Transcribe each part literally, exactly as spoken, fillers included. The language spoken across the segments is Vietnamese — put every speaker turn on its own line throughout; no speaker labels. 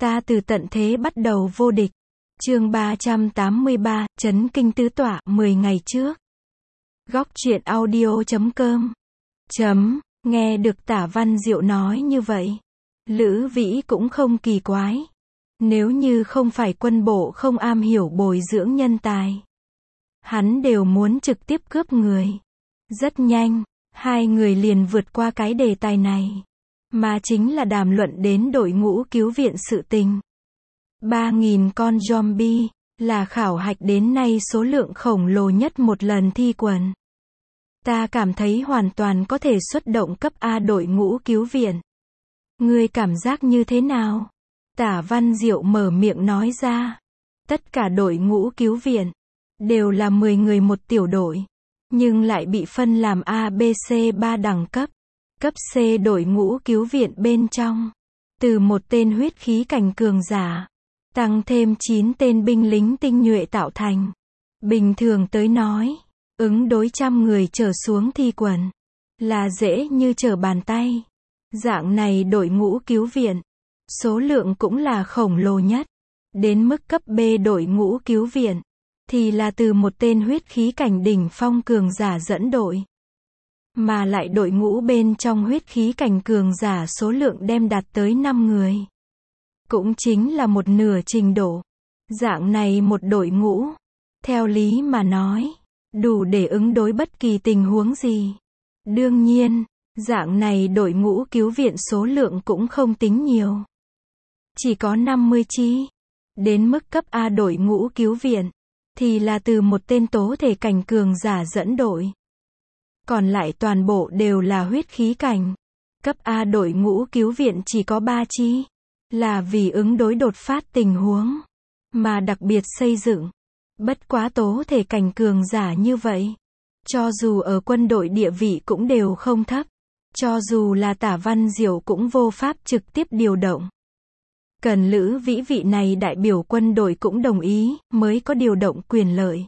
Ta từ tận thế bắt đầu vô địch. Chương ba trăm tám mươi ba, Chấn kinh tứ tọa, mười ngày trước. Góc truyện audio chấm com. Chấm, nghe được Tả Văn Diệu nói như vậy. Lữ Vĩ cũng không kỳ quái. Nếu như không phải quân bộ không am hiểu bồi dưỡng nhân tài, hắn đều muốn trực tiếp cướp người. Rất nhanh, hai người liền vượt qua cái đề tài này. Mà chính là đàm luận đến đội ngũ cứu viện sự tình. ba nghìn con zombie, là khảo hạch đến nay số lượng khổng lồ nhất một lần thi quần. Ta cảm thấy hoàn toàn có thể xuất động cấp A đội ngũ cứu viện. Ngươi cảm giác như thế nào? Tả Văn Diệu mở miệng nói ra. Tất cả đội ngũ cứu viện, đều là mười người một tiểu đội. Nhưng lại bị phân làm A, B, C ba đẳng cấp. Cấp C đội ngũ cứu viện bên trong. Từ một tên huyết khí cảnh cường giả. Tăng thêm chín tên binh lính tinh nhuệ tạo thành. Bình thường tới nói, ứng đối trăm người trở xuống thi quần. Là dễ như trở bàn tay. Dạng này đội ngũ cứu viện. Số lượng cũng là khổng lồ nhất. Đến mức cấp B đội ngũ cứu viện. Thì là từ một tên huyết khí cảnh đỉnh phong cường giả dẫn đội. Mà lại đội ngũ bên trong huyết khí cảnh cường giả số lượng đem đạt tới năm người. Cũng chính là một nửa trình độ. Dạng này một đội ngũ. Theo lý mà nói, đủ để ứng đối bất kỳ tình huống gì. Đương nhiên, dạng này đội ngũ cứu viện số lượng cũng không tính nhiều. Chỉ có năm mươi chi. Đến mức cấp A đội ngũ cứu viện, thì là từ một tên tố thể cảnh cường giả dẫn đội. Còn lại toàn bộ đều là huyết khí cảnh. Cấp A đội ngũ cứu viện chỉ có ba chi. Là vì ứng đối đột phát tình huống. Mà đặc biệt xây dựng. Bất quá tố thể cảnh cường giả như vậy. Cho dù ở quân đội địa vị cũng đều không thấp. Cho dù là Tả Văn Diệu cũng vô pháp trực tiếp điều động. Cần Lữ Vĩ vị này đại biểu quân đội cũng đồng ý, mới có điều động quyền lợi.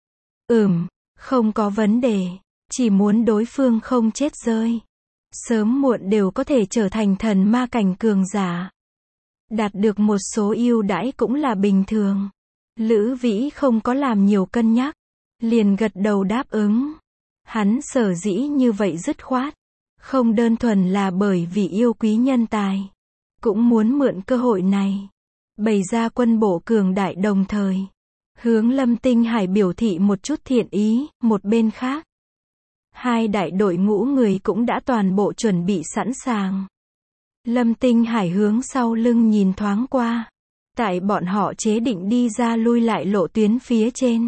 Ừm, không có vấn đề. Chỉ muốn đối phương không chết rơi. Sớm muộn đều có thể trở thành thần ma cảnh cường giả. Đạt được một số ưu đãi cũng là bình thường. Lữ Vĩ không có làm nhiều cân nhắc. Liền gật đầu đáp ứng. Hắn sở dĩ như vậy dứt khoát. Không đơn thuần là bởi vì yêu quý nhân tài. Cũng muốn mượn cơ hội này. Bày ra quân bộ cường đại đồng thời. Hướng Lâm Tinh Hải biểu thị một chút thiện ý, một bên khác. Hai đại đội ngũ người cũng đã toàn bộ chuẩn bị sẵn sàng. Lâm Tinh Hải hướng sau lưng nhìn thoáng qua. Tại bọn họ chế định đi ra lui lại lộ tuyến phía trên.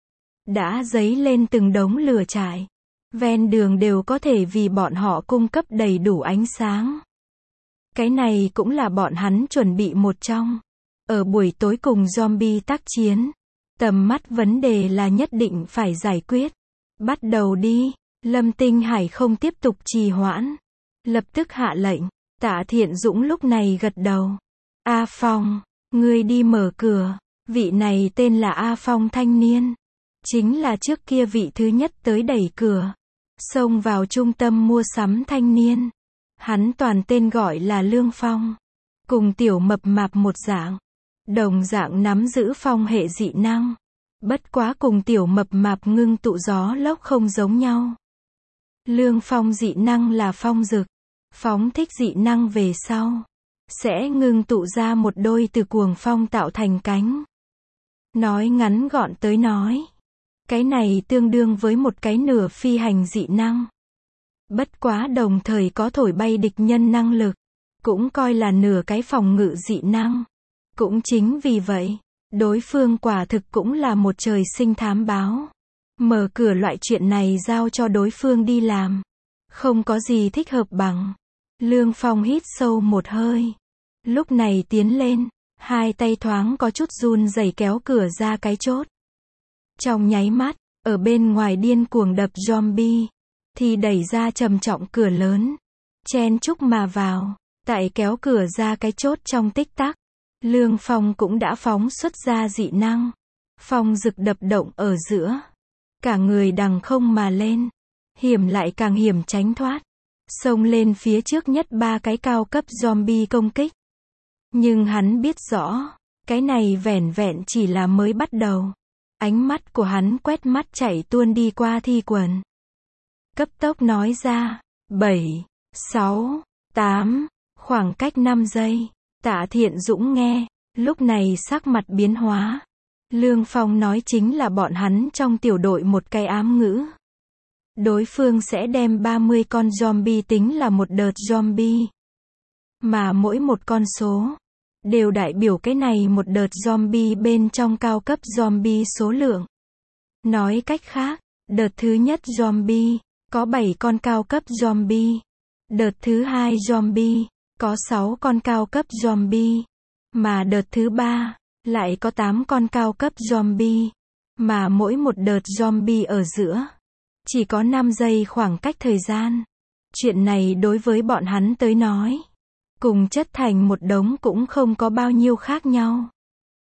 Đã dấy lên từng đống lửa trại. Ven đường đều có thể vì bọn họ cung cấp đầy đủ ánh sáng. Cái này cũng là bọn hắn chuẩn bị một trong. Ở buổi tối cùng zombie tác chiến. Tầm mắt vấn đề là nhất định phải giải quyết. Bắt đầu đi. Lâm Tinh Hải không tiếp tục trì hoãn. Lập tức hạ lệnh. Tạ Thiện Dũng lúc này gật đầu. A Phong, ngươi đi mở cửa. Vị này tên là A Phong thanh niên. Chính là trước kia vị thứ nhất tới đẩy cửa. Xông vào trung tâm mua sắm thanh niên. Hắn toàn tên gọi là Lương Phong. Cùng tiểu mập mạp một dạng. Đồng dạng nắm giữ phong hệ dị năng. Bất quá cùng tiểu mập mạp ngưng tụ gió lốc không giống nhau. Lương Phong dị năng là phong dực. Phóng thích dị năng về sau. Sẽ ngưng tụ ra một đôi từ cuồng phong tạo thành cánh. Nói ngắn gọn tới nói. Cái này tương đương với một cái nửa phi hành dị năng. Bất quá đồng thời có thổi bay địch nhân năng lực. Cũng coi là nửa cái phòng ngự dị năng. Cũng chính vì vậy, đối phương quả thực cũng là một trời sinh thám báo. Mở cửa loại chuyện này giao cho đối phương đi làm. Không có gì thích hợp bằng. Lương Phong hít sâu một hơi. Lúc này tiến lên, hai tay thoáng có chút run rẩy kéo cửa ra cái chốt. Trong nháy mắt, ở bên ngoài điên cuồng đập zombie. Thì đẩy ra trầm trọng cửa lớn. Chen chúc mà vào. Tại kéo cửa ra cái chốt trong tích tắc. Lương Phong cũng đã phóng xuất ra dị năng. Phong rực đập động ở giữa. Cả người đằng không mà lên. Hiểm lại càng hiểm tránh thoát. Xông lên phía trước nhất ba cái cao cấp zombie công kích. Nhưng hắn biết rõ, cái này vẻn vẹn chỉ là mới bắt đầu. Ánh mắt của hắn quét mắt chạy tuôn đi qua thi quần. Cấp tốc nói ra, bảy, sáu, tám, khoảng cách năm giây. Tạ Thiện Dũng nghe, lúc này sắc mặt biến hóa. Lương Phong nói chính là bọn hắn trong tiểu đội một cái ám ngữ. Đối phương sẽ đem ba mươi con zombie tính là một đợt zombie. Mà mỗi một con số đều đại biểu cái này một đợt zombie bên trong cao cấp zombie số lượng. Nói cách khác, đợt thứ nhất zombie có bảy con cao cấp zombie. Đợt thứ hai zombie có sáu con cao cấp zombie. Mà đợt thứ ba lại có tám con cao cấp zombie. Mà mỗi một đợt zombie ở giữa chỉ có năm giây khoảng cách thời gian. Chuyện này đối với bọn hắn tới nói, cùng chất thành một đống cũng không có bao nhiêu khác nhau.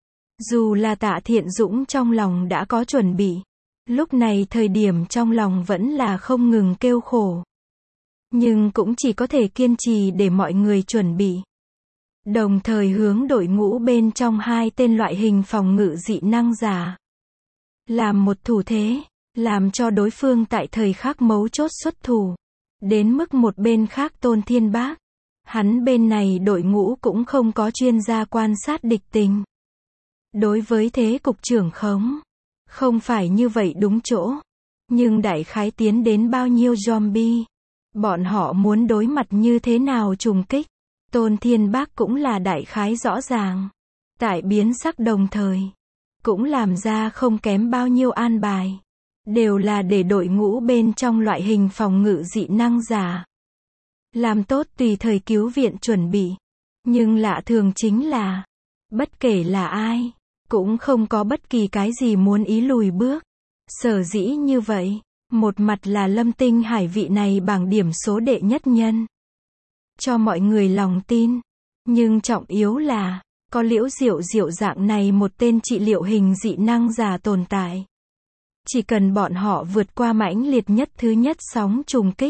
Dù là Tạ Thiện Dũng trong lòng đã có chuẩn bị, lúc này thời điểm trong lòng vẫn là không ngừng kêu khổ. Nhưng cũng chỉ có thể kiên trì để mọi người chuẩn bị. Đồng thời hướng đội ngũ bên trong hai tên loại hình phòng ngự dị năng giả. Làm một thủ thế, làm cho đối phương tại thời khắc mấu chốt xuất thủ. Đến mức một bên khác Tôn Thiên Bác, hắn bên này đội ngũ cũng không có chuyên gia quan sát địch tình. Đối với thế cục trưởng khống, không phải như vậy đúng chỗ. Nhưng đại khái tiến đến bao nhiêu zombie, bọn họ muốn đối mặt như thế nào trùng kích, Tôn Thiên Bác cũng là đại khái rõ ràng. Tại biến sắc đồng thời, cũng làm ra không kém bao nhiêu an bài. Đều là để đội ngũ bên trong loại hình phòng ngự dị năng giả làm tốt tùy thời cứu viện chuẩn bị. Nhưng lạ thường chính là, bất kể là ai, cũng không có bất kỳ cái gì muốn ý lùi bước. Sở dĩ như vậy, một mặt là Lâm Tinh Hải vị này bảng điểm số đệ nhất nhân, cho mọi người lòng tin. Nhưng trọng yếu là, có Liễu Diệu Diệu dạng này một tên trị liệu hình dị năng giả tồn tại. Chỉ cần bọn họ vượt qua mãnh liệt nhất thứ nhất sóng trùng kích,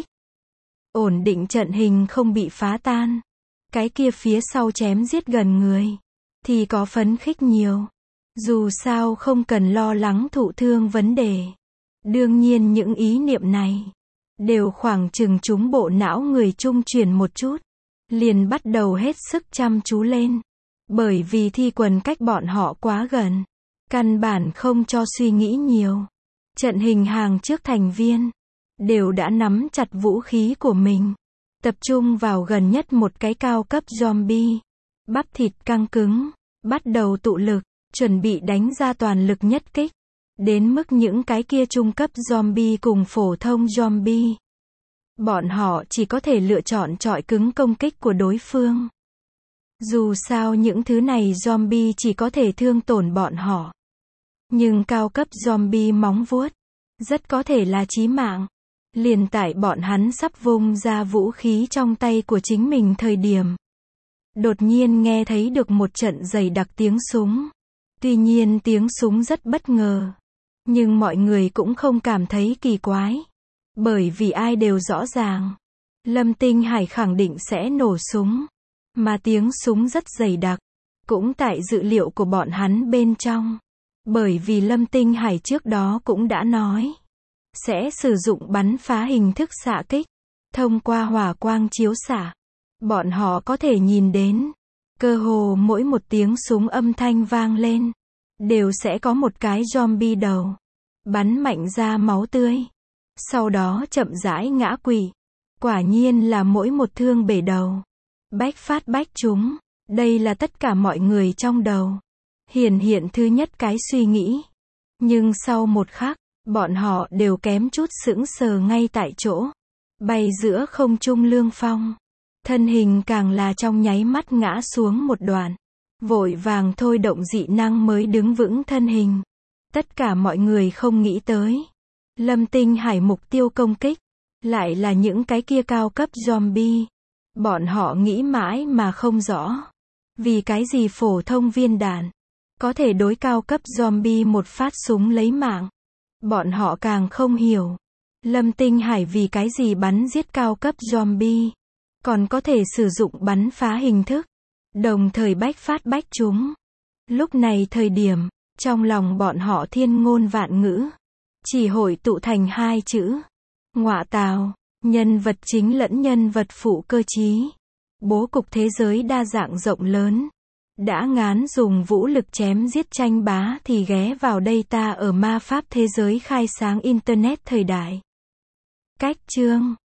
ổn định trận hình không bị phá tan, cái kia phía sau chém giết gần người, thì có phấn khích nhiều. Dù sao không cần lo lắng thụ thương vấn đề. Đương nhiên những ý niệm này, đều khoảng chừng chúng bộ não người trung truyền một chút, liền bắt đầu hết sức chăm chú lên. Bởi vì thi quần cách bọn họ quá gần, căn bản không cho suy nghĩ nhiều. Trận hình hàng trước thành viên đều đã nắm chặt vũ khí của mình, tập trung vào gần nhất một cái cao cấp zombie. Bắp thịt căng cứng, bắt đầu tụ lực, chuẩn bị đánh ra toàn lực nhất kích. Đến mức những cái kia trung cấp zombie cùng phổ thông zombie, bọn họ chỉ có thể lựa chọn chọi cứng công kích của đối phương. Dù sao những thứ này zombie chỉ có thể thương tổn bọn họ. Nhưng cao cấp zombie móng vuốt, rất có thể là chí mạng. Liền tại bọn hắn sắp vung ra vũ khí trong tay của chính mình thời điểm, đột nhiên nghe thấy được một trận dày đặc tiếng súng. Tuy nhiên tiếng súng rất bất ngờ, nhưng mọi người cũng không cảm thấy kỳ quái. Bởi vì ai đều rõ ràng, Lâm Tinh Hải khẳng định sẽ nổ súng. Mà tiếng súng rất dày đặc, cũng tại dự liệu của bọn hắn bên trong. Bởi vì Lâm Tinh Hải trước đó cũng đã nói, sẽ sử dụng bắn phá hình thức xạ kích. Thông qua hỏa quang chiếu xạ, bọn họ có thể nhìn đến, cơ hồ mỗi một tiếng súng âm thanh vang lên, đều sẽ có một cái zombie đầu bắn mạnh ra máu tươi, sau đó chậm rãi ngã quỵ. Quả nhiên là mỗi một thương bể đầu, bách phát bách trúng. Đây là tất cả mọi người trong đầu hiển hiện thứ nhất cái suy nghĩ. Nhưng sau một khắc, bọn họ đều kém chút sững sờ ngay tại chỗ. Bay giữa không trung Lương Phong, thân hình càng là trong nháy mắt ngã xuống một đoạn, vội vàng thôi động dị năng mới đứng vững thân hình. Tất cả mọi người không nghĩ tới, Lâm Tinh Hải mục tiêu công kích lại là những cái kia cao cấp zombie. Bọn họ nghĩ mãi mà không rõ, vì cái gì phổ thông viên đạn có thể đối cao cấp zombie một phát súng lấy mạng. Bọn họ càng không hiểu, Lâm Tinh Hải vì cái gì bắn giết cao cấp zombie, còn có thể sử dụng bắn phá hình thức. đồng thời bách phát bách trúng. Lúc này thời điểm, trong lòng bọn họ thiên ngôn vạn ngữ, chỉ hội tụ thành hai chữ. Ngọa tào, nhân vật chính lẫn nhân vật phụ cơ chí. Bố cục thế giới đa dạng rộng lớn. Đã ngán dùng vũ lực chém giết tranh bá thì ghé vào đây ta ở ma pháp thế giới khai sáng Internet thời đại. Cách chương